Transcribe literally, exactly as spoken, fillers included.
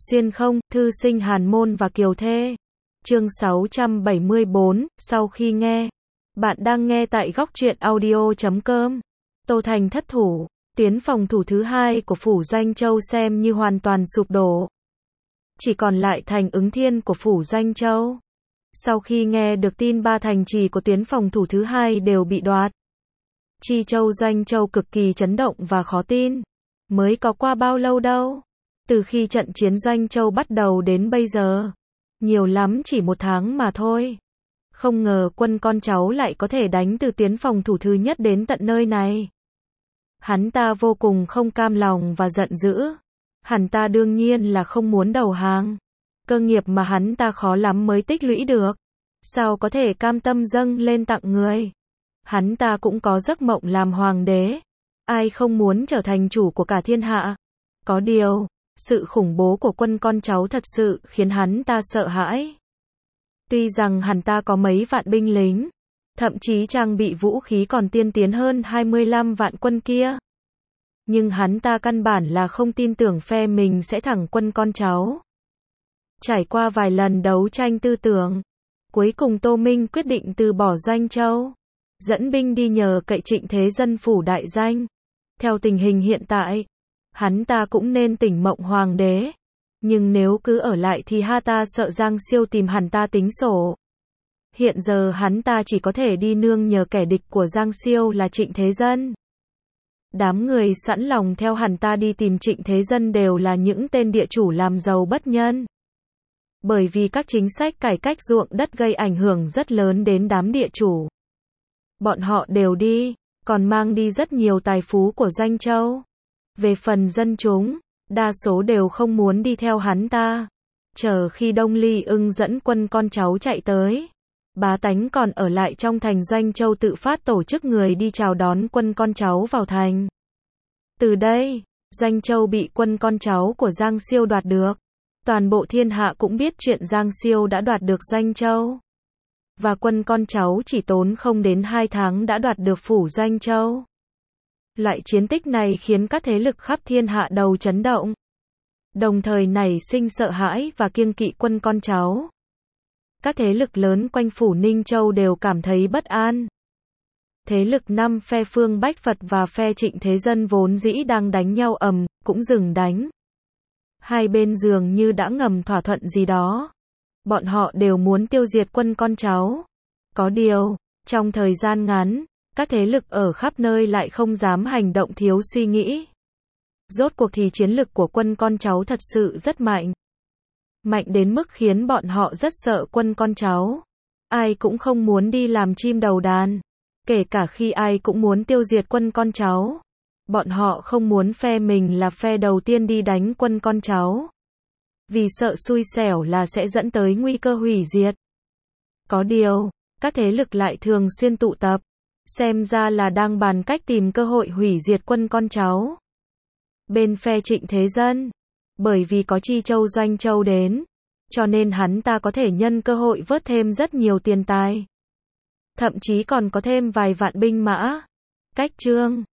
Xuyên không, thư sinh Hàn Môn và Kiều Thê. Chương sáu trăm bảy mươi bốn, sau khi nghe. Bạn đang nghe tại góc truyện audio chấm com. Tô Thành thất thủ, tuyến phòng thủ thứ hai của phủ Doanh Châu xem như hoàn toàn sụp đổ. Chỉ còn lại Thành Ứng Thiên của phủ Doanh Châu. Sau khi nghe được tin ba thành trì của tuyến phòng thủ thứ hai đều bị đoạt, Chi Châu Doanh Châu cực kỳ chấn động và khó tin. Mới có qua bao lâu đâu? Từ khi trận chiến Doanh Châu bắt đầu đến bây giờ, nhiều lắm chỉ một tháng mà thôi. Không ngờ quân con cháu lại có thể đánh từ tuyến phòng thủ thứ nhất đến tận nơi này. Hắn ta vô cùng không cam lòng và giận dữ. Hắn ta đương nhiên là không muốn đầu hàng. Cơ nghiệp mà hắn ta khó lắm mới tích lũy được, sao có thể cam tâm dâng lên tặng người. Hắn ta cũng có giấc mộng làm hoàng đế. Ai không muốn trở thành chủ của cả thiên hạ. Có điều, sự khủng bố của quân con cháu thật sự khiến hắn ta sợ hãi. Tuy rằng hắn ta có mấy vạn binh lính, thậm chí trang bị vũ khí còn tiên tiến hơn hai mươi lăm vạn quân kia, nhưng hắn ta căn bản là không tin tưởng phe mình sẽ thắng quân con cháu. Trải qua vài lần đấu tranh tư tưởng, cuối cùng Tô Minh quyết định từ bỏ Doanh Châu, dẫn binh đi nhờ cậy Trịnh Thế Dân phủ đại danh. Theo tình hình hiện tại, hắn ta cũng nên tỉnh mộng hoàng đế, nhưng nếu cứ ở lại thì ha ta sợ Giang Siêu tìm hắn ta tính sổ. Hiện giờ hắn ta chỉ có thể đi nương nhờ kẻ địch của Giang Siêu là Trịnh Thế Dân. Đám người sẵn lòng theo hắn ta đi tìm Trịnh Thế Dân đều là những tên địa chủ làm giàu bất nhân. Bởi vì các chính sách cải cách ruộng đất gây ảnh hưởng rất lớn đến đám địa chủ. Bọn họ đều đi, còn mang đi rất nhiều tài phú của Doanh Châu. Về phần dân chúng, đa số đều không muốn đi theo hắn ta. Chờ khi Đông Ly Ưng dẫn quân con cháu chạy tới, bá tánh còn ở lại trong thành Doanh Châu tự phát tổ chức người đi chào đón quân con cháu vào thành. Từ đây, Doanh Châu bị quân con cháu của Giang Siêu đoạt được. Toàn bộ thiên hạ cũng biết chuyện Giang Siêu đã đoạt được Doanh Châu. Và quân con cháu chỉ tốn không đến hai tháng đã đoạt được phủ Doanh Châu. Loại chiến tích này khiến các thế lực khắp thiên hạ đầu chấn động, đồng thời nảy sinh sợ hãi và kiêng kỵ quân con cháu. Các thế lực lớn quanh phủ Ninh Châu đều cảm thấy bất an. Thế lực năm phe Phương Bách Phật và phe Trịnh Thế Dân vốn dĩ đang đánh nhau ầm, cũng dừng đánh. Hai bên dường như đã ngầm thỏa thuận gì đó. Bọn họ đều muốn tiêu diệt quân con cháu. Có điều, trong thời gian ngắn, các thế lực ở khắp nơi lại không dám hành động thiếu suy nghĩ. Rốt cuộc thì chiến lực của quân con cháu thật sự rất mạnh. Mạnh đến mức khiến bọn họ rất sợ quân con cháu. Ai cũng không muốn đi làm chim đầu đàn. Kể cả khi ai cũng muốn tiêu diệt quân con cháu. Bọn họ không muốn phe mình là phe đầu tiên đi đánh quân con cháu. Vì sợ xui xẻo là sẽ dẫn tới nguy cơ hủy diệt. Có điều, các thế lực lại thường xuyên tụ tập. Xem ra là đang bàn cách tìm cơ hội hủy diệt quân con cháu. Bên phe Trịnh Thế Dân, bởi vì có Chi Châu Doanh Châu đến, cho nên hắn ta có thể nhân cơ hội vớt thêm rất nhiều tiền tài. Thậm chí còn có thêm vài vạn binh mã. Cách chương